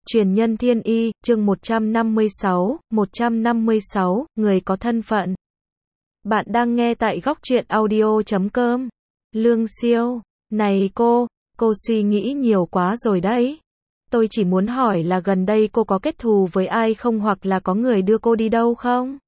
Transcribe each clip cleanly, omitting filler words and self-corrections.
Truyền nhân thiên y, chương 156, người có thân phận. Bạn đang nghe tại góc truyện audio.com. Lương Siêu, này cô suy nghĩ nhiều quá rồi đấy. Tôi chỉ muốn hỏi là gần đây cô có kết thù với ai không hoặc là có người đưa cô đi đâu không?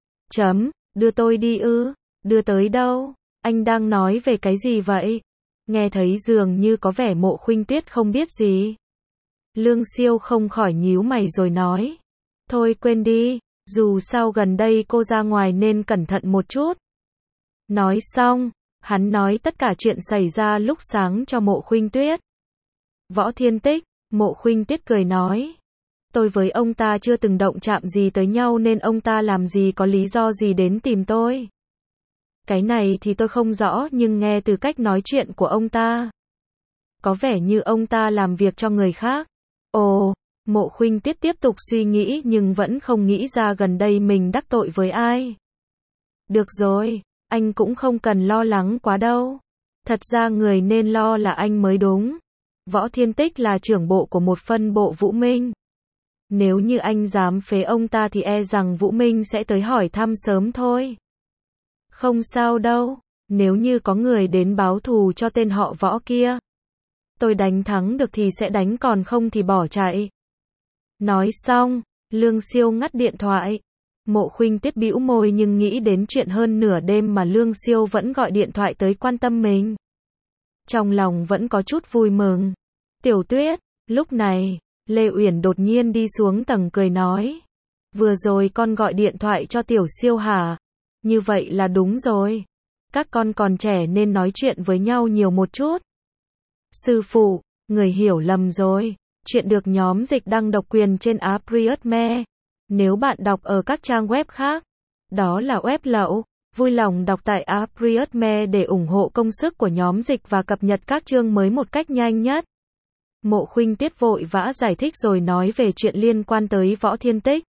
Đưa tôi đi ư? Đưa tới đâu? Anh đang nói về cái gì vậy? Nghe thấy dường như có vẻ Mộ Khuynh Tuyết không biết gì. Lương Siêu không khỏi nhíu mày rồi nói. Thôi quên đi, dù sao gần đây cô ra ngoài nên cẩn thận một chút. Nói xong, hắn nói tất cả chuyện xảy ra lúc sáng cho Mộ Khuynh Tuyết. Võ Thiên Tích, Mộ Khuynh Tuyết cười nói. Tôi với ông ta chưa từng động chạm gì tới nhau nên ông ta làm gì có lý do gì đến tìm tôi. Cái này thì tôi không rõ nhưng nghe từ cách nói chuyện của ông ta, có vẻ như ông ta làm việc cho người khác. Ồ, Mộ Khuynh Tuyết tiếp tục suy nghĩ nhưng vẫn không nghĩ ra gần đây mình đắc tội với ai. Được rồi, anh cũng không cần lo lắng quá đâu. Thật ra người nên lo là anh mới đúng. Võ Thiên Tích là trưởng bộ của một phân bộ Vũ Minh. Nếu như anh dám phế ông ta thì e rằng Vũ Minh sẽ tới hỏi thăm sớm thôi. Không sao đâu, nếu như có người đến báo thù cho tên họ Võ kia, tôi đánh thắng được thì sẽ đánh còn không thì bỏ chạy. Nói xong, Lương Siêu ngắt điện thoại. Mộ Khuynh Tuyết bĩu môi nhưng nghĩ đến chuyện hơn nửa đêm mà Lương Siêu vẫn gọi điện thoại tới quan tâm mình. Trong lòng vẫn có chút vui mừng. Tiểu Tuyết, lúc này, Lê Uyển đột nhiên đi xuống tầng cười nói. Vừa rồi con gọi điện thoại cho Tiểu Siêu hả? Như vậy là đúng rồi. Các con còn trẻ nên nói chuyện với nhau nhiều một chút. Sư phụ, người hiểu lầm rồi. Chuyện được nhóm dịch đăng độc quyền trên Appriotme. Nếu bạn đọc ở các trang web khác, đó là web lậu. Vui lòng đọc tại Appriotme để ủng hộ công sức của nhóm dịch và cập nhật các chương mới một cách nhanh nhất. Mộ Khuynh Tuyết vội vã giải thích rồi nói về chuyện liên quan tới Võ Thiên Tích.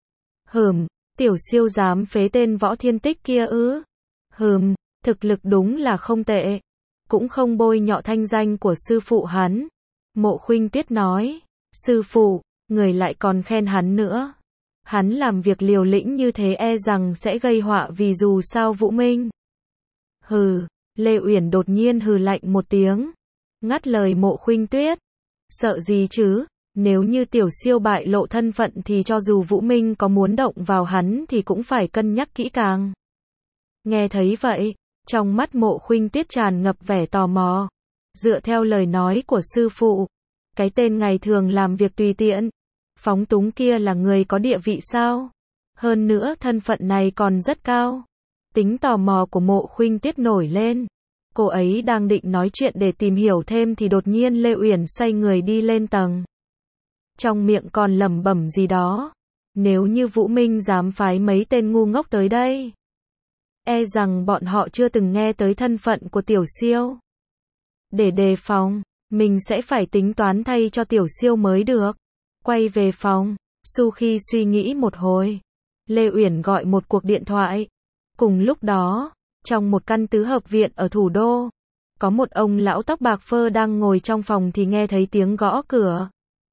Tiểu Siêu dám phế tên Võ Thiên Tích kia ư? Thực lực đúng là không tệ. Cũng không bôi nhọ thanh danh của sư phụ hắn. Mộ Khuynh Tuyết nói. Sư phụ, người lại còn khen hắn nữa. Hắn làm việc liều lĩnh như thế e rằng sẽ gây họa vì dù sao Vũ Minh. Lê Uyển đột nhiên hừ lạnh một tiếng. Ngắt lời Mộ Khuynh Tuyết. Sợ gì chứ? Nếu như Tiểu Siêu bại lộ thân phận thì cho dù Vũ Minh có muốn động vào hắn thì cũng phải cân nhắc kỹ càng. Nghe thấy vậy, trong mắt Mộ Khuynh Tuyết tràn ngập vẻ tò mò. Dựa theo lời nói của sư phụ, cái tên ngày thường làm việc tùy tiện, phóng túng kia là người có địa vị sao? Hơn nữa thân phận này còn rất cao. Tính tò mò của Mộ Khuynh Tuyết nổi lên. Cô ấy đang định nói chuyện để tìm hiểu thêm thì đột nhiên Lê Uyển xoay người đi lên tầng. Trong miệng còn lẩm bẩm gì đó. Nếu như Vũ Minh dám phái mấy tên ngu ngốc tới đây, e rằng bọn họ chưa từng nghe tới thân phận của Tiểu Siêu. Để đề phòng, mình sẽ phải tính toán thay cho Tiểu Siêu mới được. Quay về phòng, sau khi suy nghĩ một hồi, Lê Uyển gọi một cuộc điện thoại. Cùng lúc đó, trong một căn tứ hợp viện ở thủ đô, có một ông lão tóc bạc phơ đang ngồi trong phòng thì nghe thấy tiếng gõ cửa.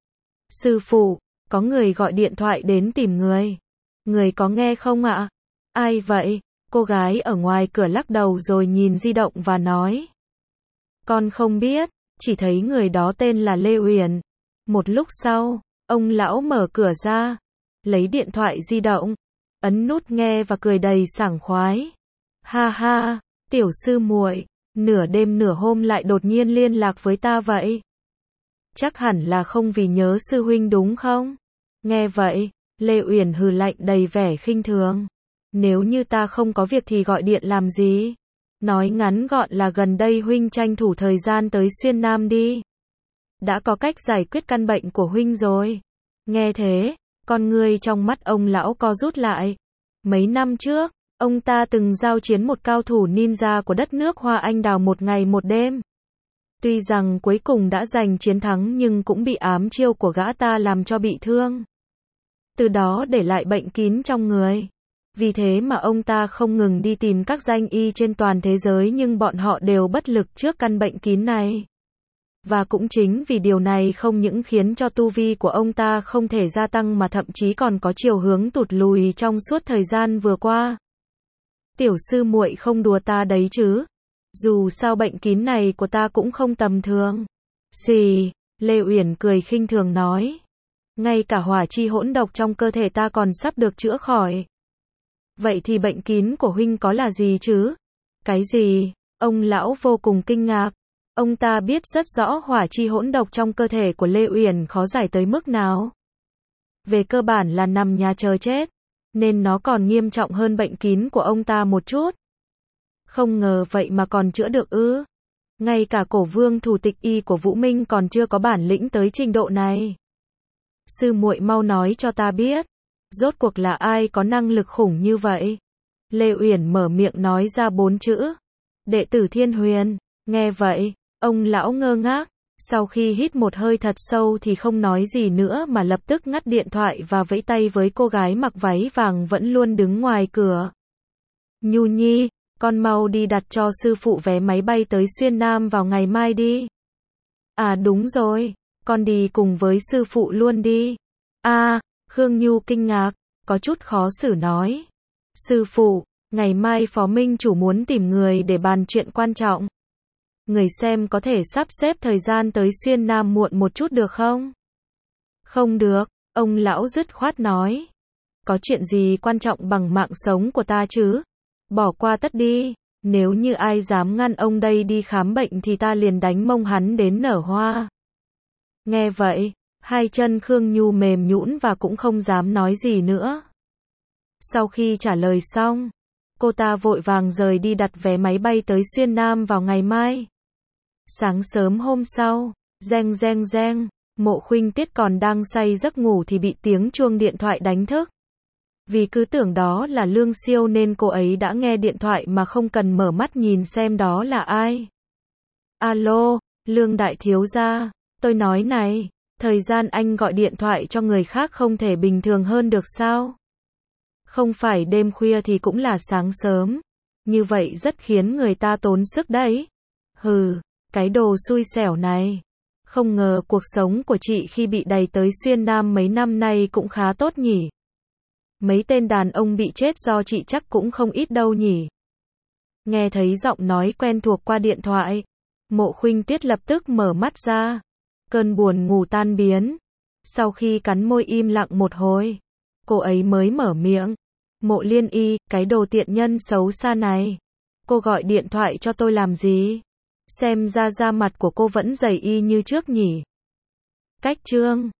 Sư phụ, có người gọi điện thoại đến tìm người. Người có nghe không ạ? Ai vậy? Cô gái ở ngoài cửa lắc đầu rồi nhìn di động và nói. Con không biết, chỉ thấy người đó tên là Lê Uyển. Một lúc sau, ông lão mở cửa ra, lấy điện thoại di động, ấn nút nghe và cười đầy sảng khoái. Ha ha, Tiểu sư muội, nửa đêm nửa hôm lại đột nhiên liên lạc với ta vậy? Chắc hẳn là không vì nhớ sư huynh đúng không? Nghe vậy, Lê Uyển hừ lạnh đầy vẻ khinh thường. Nếu như ta không có việc thì gọi điện làm gì? Nói ngắn gọn là gần đây huynh tranh thủ thời gian tới Xuyên Nam đi. Đã có cách giải quyết căn bệnh của huynh rồi. Nghe thế, con ngươi trong mắt ông lão co rút lại. Mấy năm trước, ông ta từng giao chiến một cao thủ ninja của đất nước Hoa Anh Đào một ngày một đêm. Tuy rằng cuối cùng đã giành chiến thắng nhưng cũng bị ám chiêu của gã ta làm cho bị thương. Từ đó để lại bệnh kín trong người. Vì thế mà ông ta không ngừng đi tìm các danh y trên toàn thế giới nhưng bọn họ đều bất lực trước căn bệnh kín này. Và cũng chính vì điều này không những khiến cho tu vi của ông ta không thể gia tăng mà thậm chí còn có chiều hướng tụt lùi trong suốt thời gian vừa qua. Tiểu sư muội không đùa ta đấy chứ? Dù sao bệnh kín này của ta cũng không tầm thường. Gì? Lê Uyển cười khinh thường nói. Ngay cả hỏa chi hỗn độc trong cơ thể ta còn sắp được chữa khỏi. Vậy thì bệnh kín của huynh có là gì chứ? Cái gì? Ông lão vô cùng kinh ngạc. Ông ta biết rất rõ hỏa chi hỗn độc trong cơ thể của Lê Uyển khó giải tới mức nào. Về cơ bản là nằm nhà chờ chết, nên nó còn nghiêm trọng hơn bệnh kín của ông ta một chút. Không ngờ vậy mà còn chữa được ư? Ngay cả cổ vương thủ tịch y của Vũ Minh còn chưa có bản lĩnh tới trình độ này. Sư muội mau nói cho ta biết, rốt cuộc là ai có năng lực khủng như vậy? Lê Uyển mở miệng nói ra 4 chữ. Đệ tử Thiên Huyền. Nghe vậy, ông lão ngơ ngác, sau khi hít một hơi thật sâu thì không nói gì nữa mà lập tức ngắt điện thoại và vẫy tay với cô gái mặc váy vàng vẫn luôn đứng ngoài cửa. Nhu Nhi, con mau đi đặt cho sư phụ vé máy bay tới Xuyên Nam vào ngày mai đi. À đúng rồi, con đi cùng với sư phụ luôn đi. À, Khương Nhu kinh ngạc, có chút khó xử nói. Sư phụ, ngày mai Phó Minh chủ muốn tìm người để bàn chuyện quan trọng. Người xem có thể sắp xếp thời gian tới Xuyên Nam muộn một chút được không? Không được, ông lão dứt khoát nói. Có chuyện gì quan trọng bằng mạng sống của ta chứ? Bỏ qua tất đi, nếu như ai dám ngăn ông đây đi khám bệnh thì ta liền đánh mông hắn đến nở hoa. Nghe vậy, hai chân Khương Nhu mềm nhũn và cũng không dám nói gì nữa. Sau khi trả lời xong, cô ta vội vàng rời đi đặt vé máy bay tới Xuyên Nam vào ngày mai. Sáng sớm hôm sau, reng reng reng, Mộ Khuynh Tiết còn đang say giấc ngủ thì bị tiếng chuông điện thoại đánh thức. Vì cứ tưởng đó là Lương Siêu nên cô ấy đã nghe điện thoại mà không cần mở mắt nhìn xem đó là ai. Alo, Lương đại thiếu gia, tôi nói này, thời gian anh gọi điện thoại cho người khác không thể bình thường hơn được sao? Không phải đêm khuya thì cũng là sáng sớm. Như vậy rất khiến người ta tốn sức đấy. Hừ, cái đồ xui xẻo này. Không ngờ cuộc sống của chị khi bị đày tới Xuyên Nam mấy năm nay cũng khá tốt nhỉ. Mấy tên đàn ông bị chết do chị chắc cũng không ít đâu nhỉ. Nghe thấy giọng nói quen thuộc qua điện thoại, Mộ Khuynh Tiết lập tức mở mắt ra. Cơn buồn ngủ tan biến. Sau khi cắn môi im lặng một hồi, cô ấy mới mở miệng. Mộ Liên Y, cái đồ tiện nhân xấu xa này. Cô gọi điện thoại cho tôi làm gì? Xem ra da mặt của cô vẫn dày y như trước nhỉ. Cách chương